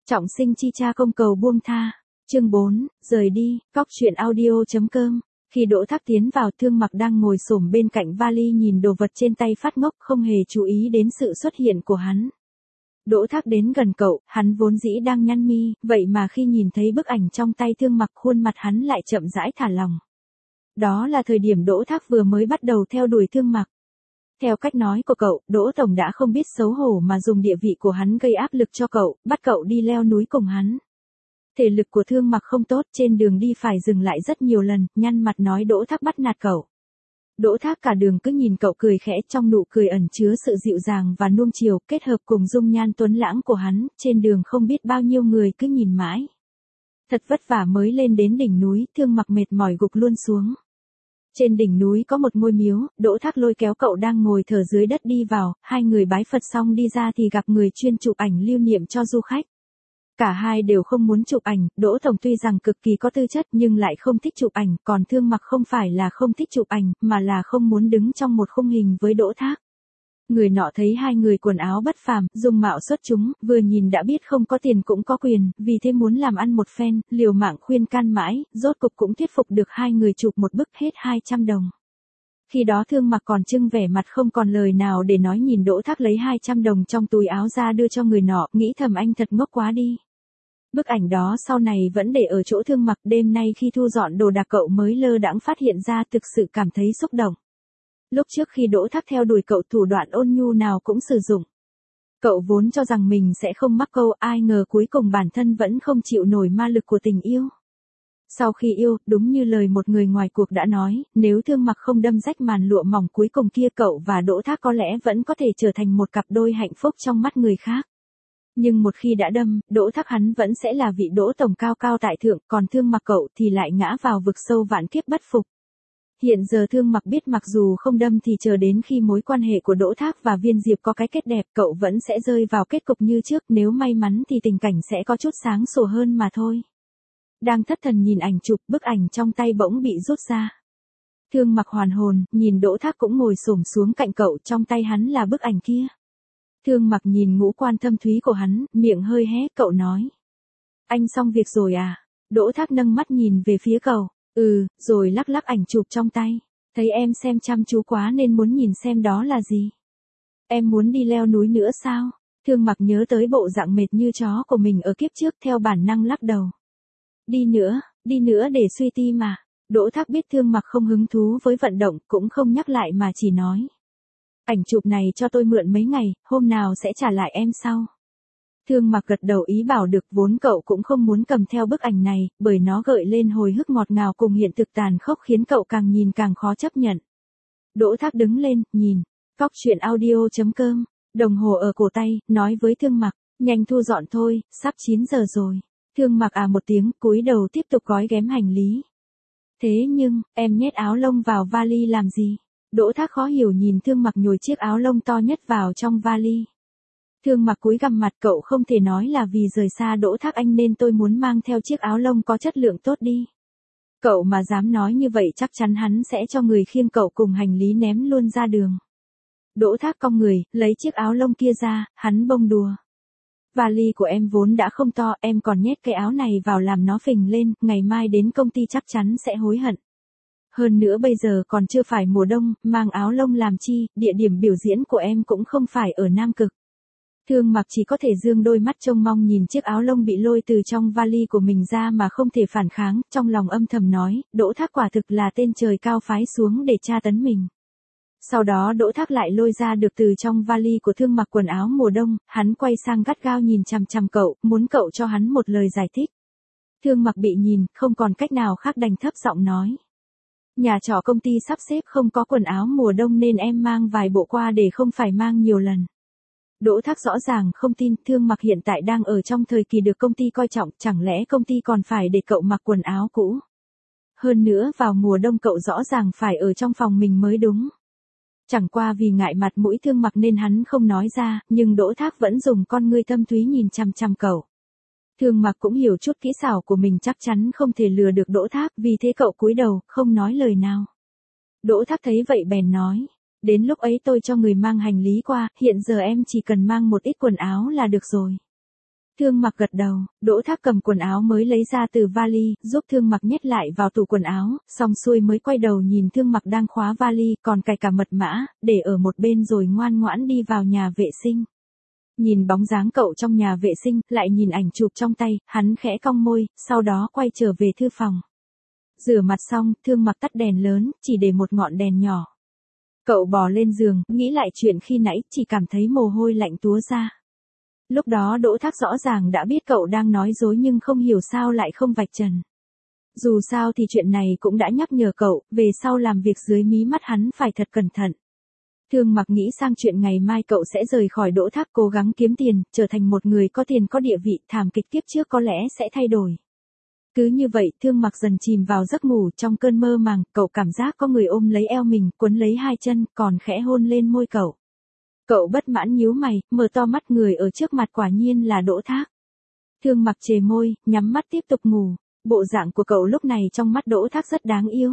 Trọng sinh chi cha công cầu buông tha. Chương 4, rời đi, cóc truyện audio.com. Khi Đỗ Thác tiến vào, Thương Mặc đang ngồi xổm bên cạnh vali nhìn đồ vật trên tay phát ngốc, không hề chú ý đến sự xuất hiện của hắn. Đỗ Thác đến gần cậu, hắn vốn dĩ đang nhăn mi, vậy mà khi nhìn thấy bức ảnh trong tay Thương Mặc, khuôn mặt hắn lại chậm rãi thả lỏng. Đó là thời điểm Đỗ Thác vừa mới bắt đầu theo đuổi Thương Mặc. Theo cách nói của cậu, Đỗ Tổng đã không biết xấu hổ mà dùng địa vị của hắn gây áp lực cho cậu, bắt cậu đi leo núi cùng hắn. Thể lực của Thương Mặc không tốt, trên đường đi phải dừng lại rất nhiều lần, nhăn mặt nói Đỗ Thác bắt nạt cậu. Đỗ Thác cả đường cứ nhìn cậu cười khẽ, trong nụ cười ẩn chứa sự dịu dàng và nuông chiều, kết hợp cùng dung nhan tuấn lãng của hắn, trên đường không biết bao nhiêu người cứ nhìn mãi. Thật vất vả mới lên đến đỉnh núi, Thương Mặc mệt mỏi gục luôn xuống. Trên đỉnh núi có một ngôi miếu, Đỗ Thác lôi kéo cậu đang ngồi thở dưới đất đi vào, hai người bái Phật xong đi ra thì gặp người chuyên chụp ảnh lưu niệm cho du khách. Cả hai đều không muốn chụp ảnh, Đỗ Tổng tuy rằng cực kỳ có tư chất nhưng lại không thích chụp ảnh, còn Thương Mặc không phải là không thích chụp ảnh, mà là không muốn đứng trong một khung hình với Đỗ Thác. Người nọ thấy hai người quần áo bất phàm, dung mạo xuất chúng, vừa nhìn đã biết không có tiền cũng có quyền, vì thế muốn làm ăn một phen, liều mạng khuyên can mãi, rốt cục cũng thuyết phục được hai người chụp một bức hết 200 đồng. Khi đó Thương Mặc còn trưng vẻ mặt không còn lời nào để nói, nhìn Đỗ Thác lấy 200 đồng trong túi áo ra đưa cho người nọ, nghĩ thầm anh thật ngốc quá đi. Bức ảnh đó sau này vẫn để ở chỗ Thương Mặc, đêm nay khi thu dọn đồ đạc cậu mới lơ đãng phát hiện ra, thực sự cảm thấy xúc động. Lúc trước khi Đỗ Thác theo đuổi cậu, thủ đoạn ôn nhu nào cũng sử dụng. Cậu vốn cho rằng mình sẽ không mắc câu, ai ngờ cuối cùng bản thân vẫn không chịu nổi ma lực của tình yêu. Sau khi yêu, đúng như lời một người ngoài cuộc đã nói, nếu Thương Mặc không đâm rách màn lụa mỏng cuối cùng kia, cậu và Đỗ Thác có lẽ vẫn có thể trở thành một cặp đôi hạnh phúc trong mắt người khác. Nhưng một khi đã đâm, Đỗ Thác hắn vẫn sẽ là vị Đỗ Tổng cao cao tại thượng, còn Thương Mặc cậu thì lại ngã vào vực sâu vạn kiếp bất phục. Hiện giờ Thương Mặc biết mặc dù không đâm thì chờ đến khi mối quan hệ của Đỗ Thác và Viên Diệp có cái kết đẹp, cậu vẫn sẽ rơi vào kết cục như trước, nếu may mắn thì tình cảnh sẽ có chút sáng sủa hơn mà thôi. Đang thất thần nhìn ảnh chụp, bức ảnh trong tay bỗng bị rút ra. Thương Mặc hoàn hồn, nhìn Đỗ Thác cũng ngồi xổm xuống cạnh cậu, trong tay hắn là bức ảnh kia. Thương Mặc nhìn ngũ quan thâm thúy của hắn, miệng hơi hé, cậu nói. Anh xong việc rồi à? Đỗ Thác nâng mắt nhìn về phía cậu. Rồi lắc lắc ảnh chụp trong tay. Thấy em xem chăm chú quá nên muốn nhìn xem đó là gì. Em muốn đi leo núi nữa sao? Thương Mặc nhớ tới bộ dạng mệt như chó của mình ở kiếp trước, theo bản năng lắc đầu. Đi nữa để suy ti mà. Đỗ Thác biết Thương Mặc không hứng thú với vận động, cũng không nhắc lại mà chỉ nói. Ảnh chụp này cho tôi mượn mấy ngày, hôm nào sẽ trả lại em sau. Thương Mặc gật đầu ý bảo được, vốn cậu cũng không muốn cầm theo bức ảnh này, bởi nó gợi lên hồi ức ngọt ngào cùng hiện thực tàn khốc khiến cậu càng nhìn càng khó chấp nhận. Đỗ Thác đứng lên, nhìn, cóc truyện audio.com, đồng hồ ở cổ tay, nói với Thương Mặc, nhanh thu dọn thôi, sắp 9 giờ rồi. Thương Mặc một tiếng, cúi đầu tiếp tục gói ghém hành lý. Thế nhưng, em nhét áo lông vào vali làm gì? Đỗ Thác khó hiểu nhìn Thương Mặc nhồi chiếc áo lông to nhất vào trong vali. Thương Mặc cúi gằm mặt, cậu không thể nói là vì rời xa Đỗ Thác anh nên tôi muốn mang theo chiếc áo lông có chất lượng tốt đi. Cậu mà dám nói như vậy chắc chắn hắn sẽ cho người khiêng cậu cùng hành lý ném luôn ra đường. Đỗ Thác cong người, lấy chiếc áo lông kia ra, hắn bông đùa. Vali của em vốn đã không to, em còn nhét cái áo này vào làm nó phình lên, ngày mai đến công ty chắc chắn sẽ hối hận. Hơn nữa bây giờ còn chưa phải mùa đông, mang áo lông làm chi, địa điểm biểu diễn của em cũng không phải ở Nam Cực. Thương Mặc chỉ có thể dương đôi mắt trông mong nhìn chiếc áo lông bị lôi từ trong vali của mình ra mà không thể phản kháng, trong lòng âm thầm nói, Đỗ Thác quả thực là tên trời cao phái xuống để tra tấn mình. Sau đó Đỗ Thác lại lôi ra được từ trong vali của Thương Mặc quần áo mùa đông, hắn quay sang gắt gao nhìn chằm chằm cậu, muốn cậu cho hắn một lời giải thích. Thương Mặc bị nhìn, không còn cách nào khác đành thấp giọng nói. Nhà trọ công ty sắp xếp không có quần áo mùa đông nên em mang vài bộ qua để không phải mang nhiều lần. Đỗ Thác rõ ràng không tin, Thương Mặc hiện tại đang ở trong thời kỳ được công ty coi trọng, chẳng lẽ công ty còn phải để cậu mặc quần áo cũ. Hơn nữa vào mùa đông cậu rõ ràng phải ở trong phòng mình mới đúng. Chẳng qua vì ngại mặt mũi Thương Mặc nên hắn không nói ra, nhưng Đỗ Thác vẫn dùng con ngươi thâm thúy nhìn chằm chằm cậu. Thương Mặc cũng hiểu chút kỹ xảo của mình chắc chắn không thể lừa được Đỗ Thác, vì thế cậu cúi đầu, không nói lời nào. Đỗ Thác thấy vậy bèn nói, đến lúc ấy tôi cho người mang hành lý qua, hiện giờ em chỉ cần mang một ít quần áo là được rồi. Thương Mặc gật đầu, Đỗ Thác cầm quần áo mới lấy ra từ vali, giúp Thương Mặc nhét lại vào tủ quần áo, xong xuôi mới quay đầu nhìn Thương Mặc đang khóa vali, còn cài cả mật mã, để ở một bên rồi ngoan ngoãn đi vào nhà vệ sinh. Nhìn bóng dáng cậu trong nhà vệ sinh, lại nhìn ảnh chụp trong tay, hắn khẽ cong môi, sau đó quay trở về thư phòng. Rửa mặt xong, Thương Mặc tắt đèn lớn, chỉ để một ngọn đèn nhỏ. Cậu bò lên giường, nghĩ lại chuyện khi nãy, chỉ cảm thấy mồ hôi lạnh túa ra. Lúc đó Đỗ Thác rõ ràng đã biết cậu đang nói dối nhưng không hiểu sao lại không vạch trần. Dù sao thì chuyện này cũng đã nhắc nhở cậu, về sau làm việc dưới mí mắt hắn phải thật cẩn thận. Thương Mặc nghĩ sang chuyện ngày mai cậu sẽ rời khỏi Đỗ Thác cố gắng kiếm tiền, trở thành một người có tiền có địa vị, thảm kịch kiếp trước có lẽ sẽ thay đổi. Cứ như vậy, Thương Mặc dần chìm vào giấc ngủ, trong cơn mơ màng, cậu cảm giác có người ôm lấy eo mình, quấn lấy hai chân, còn khẽ hôn lên môi cậu. Cậu bất mãn nhíu mày, mở to mắt, người ở trước mặt quả nhiên là Đỗ Thác. Thương Mặc chề môi, nhắm mắt tiếp tục ngủ, bộ dạng của cậu lúc này trong mắt Đỗ Thác rất đáng yêu.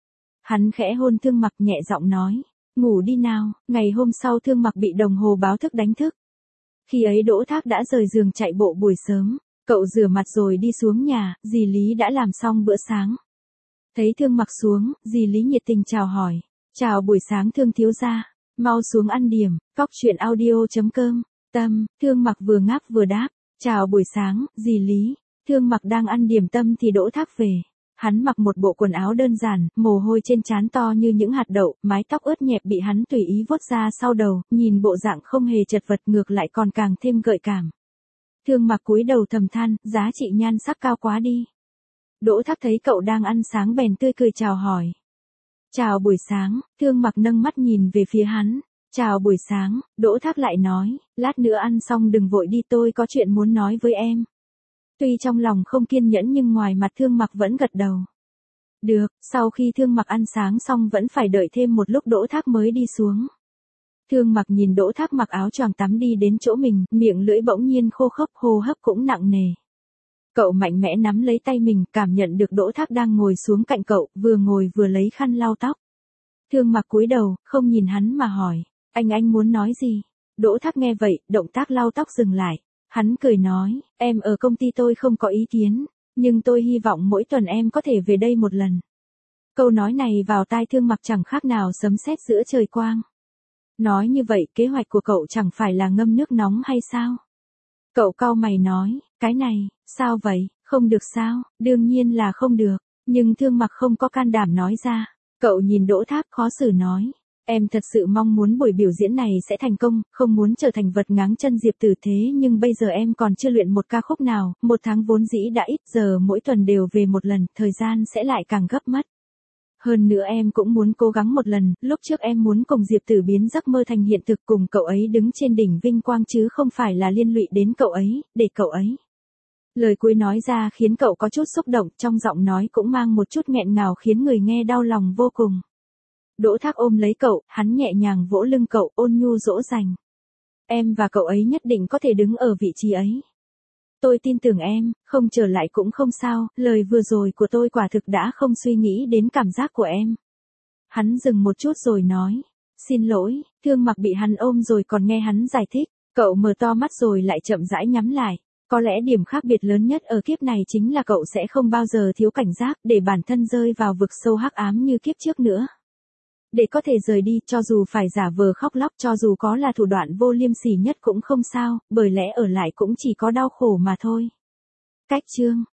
Hắn khẽ hôn Thương Mặc, nhẹ giọng nói, ngủ đi nào. Ngày hôm sau Thương Mặc bị đồng hồ báo thức đánh thức. Khi ấy Đỗ Thác đã rời giường chạy bộ buổi sớm, cậu rửa mặt rồi đi xuống nhà, dì Lý đã làm xong bữa sáng. Thấy Thương Mặc xuống, dì Lý nhiệt tình chào hỏi, chào buổi sáng Thương thiếu gia, mau xuống ăn điểm. Cóc truyện audio.com, Tâm. Thương Mặc vừa ngáp vừa đáp, chào buổi sáng, dì Lý. Thương Mặc đang ăn điểm tâm thì Đỗ Thác về. Hắn mặc một bộ quần áo đơn giản, mồ hôi trên trán to như những hạt đậu, mái tóc ướt nhẹp bị hắn tùy ý vuốt ra sau đầu, nhìn bộ dạng không hề chật vật, ngược lại còn càng thêm gợi cảm. Thương Mặc cúi đầu thầm than, giá trị nhan sắc cao quá đi. Đỗ Thác thấy cậu đang ăn sáng bèn tươi cười chào hỏi. Chào buổi sáng. Thương Mặc nâng mắt nhìn về phía hắn. Chào buổi sáng. Đỗ Thác lại nói, lát nữa ăn xong đừng vội đi, tôi có chuyện muốn nói với em. Tuy trong lòng không kiên nhẫn nhưng ngoài mặt Thương Mặc vẫn gật đầu. Được. Sau khi Thương Mặc ăn sáng xong vẫn phải đợi thêm một lúc Đỗ Thác mới đi xuống. Thương Mặc nhìn Đỗ Thác mặc áo choàng tắm đi đến chỗ mình, miệng lưỡi bỗng nhiên khô khốc, hô hấp cũng nặng nề. Cậu mạnh mẽ nắm lấy tay mình, cảm nhận được Đỗ Thác đang ngồi xuống cạnh cậu, vừa ngồi vừa lấy khăn lau tóc. Thương Mặc cúi đầu, không nhìn hắn mà hỏi, anh muốn nói gì? Đỗ Thác nghe vậy, động tác lau tóc dừng lại. Hắn cười nói, em ở công ty tôi không có ý kiến, nhưng tôi hy vọng mỗi tuần em có thể về đây một lần. Câu nói này vào tai Thương Mặc chẳng khác nào sấm sét giữa trời quang. Nói như vậy, kế hoạch của cậu chẳng phải là ngâm nước nóng hay sao? Cậu cau mày nói, cái này, sao vậy, không được sao? Đương nhiên là không được, nhưng Thương Mặc không có can đảm nói ra. Cậu nhìn Đỗ Thác khó xử nói, em thật sự mong muốn buổi biểu diễn này sẽ thành công, không muốn trở thành vật ngáng chân Diệp Tử, thế nhưng bây giờ em còn chưa luyện một ca khúc nào, một tháng vốn dĩ đã ít, giờ mỗi tuần đều về một lần, thời gian sẽ lại càng gấp mất. Hơn nữa em cũng muốn cố gắng một lần, lúc trước em muốn cùng Diệp Tử biến giấc mơ thành hiện thực, cùng cậu ấy đứng trên đỉnh vinh quang chứ không phải là liên lụy đến cậu ấy, để cậu ấy. Lời cuối nói ra khiến cậu có chút xúc động, trong giọng nói cũng mang một chút nghẹn ngào khiến người nghe đau lòng vô cùng. Đỗ Thác ôm lấy cậu, hắn nhẹ nhàng vỗ lưng cậu, ôn nhu dỗ dành. Em và cậu ấy nhất định có thể đứng ở vị trí ấy. Tôi tin tưởng em, không trở lại cũng không sao, lời vừa rồi của tôi quả thực đã không suy nghĩ đến cảm giác của em. Hắn dừng một chút rồi nói, xin lỗi. Thương Mặc bị hắn ôm rồi còn nghe hắn giải thích, cậu mở to mắt rồi lại chậm rãi nhắm lại. Có lẽ điểm khác biệt lớn nhất ở kiếp này chính là cậu sẽ không bao giờ thiếu cảnh giác để bản thân rơi vào vực sâu hắc ám như kiếp trước nữa. Để có thể rời đi, cho dù phải giả vờ khóc lóc, cho dù có là thủ đoạn vô liêm sỉ nhất cũng không sao, bởi lẽ ở lại cũng chỉ có đau khổ mà thôi. Cách chương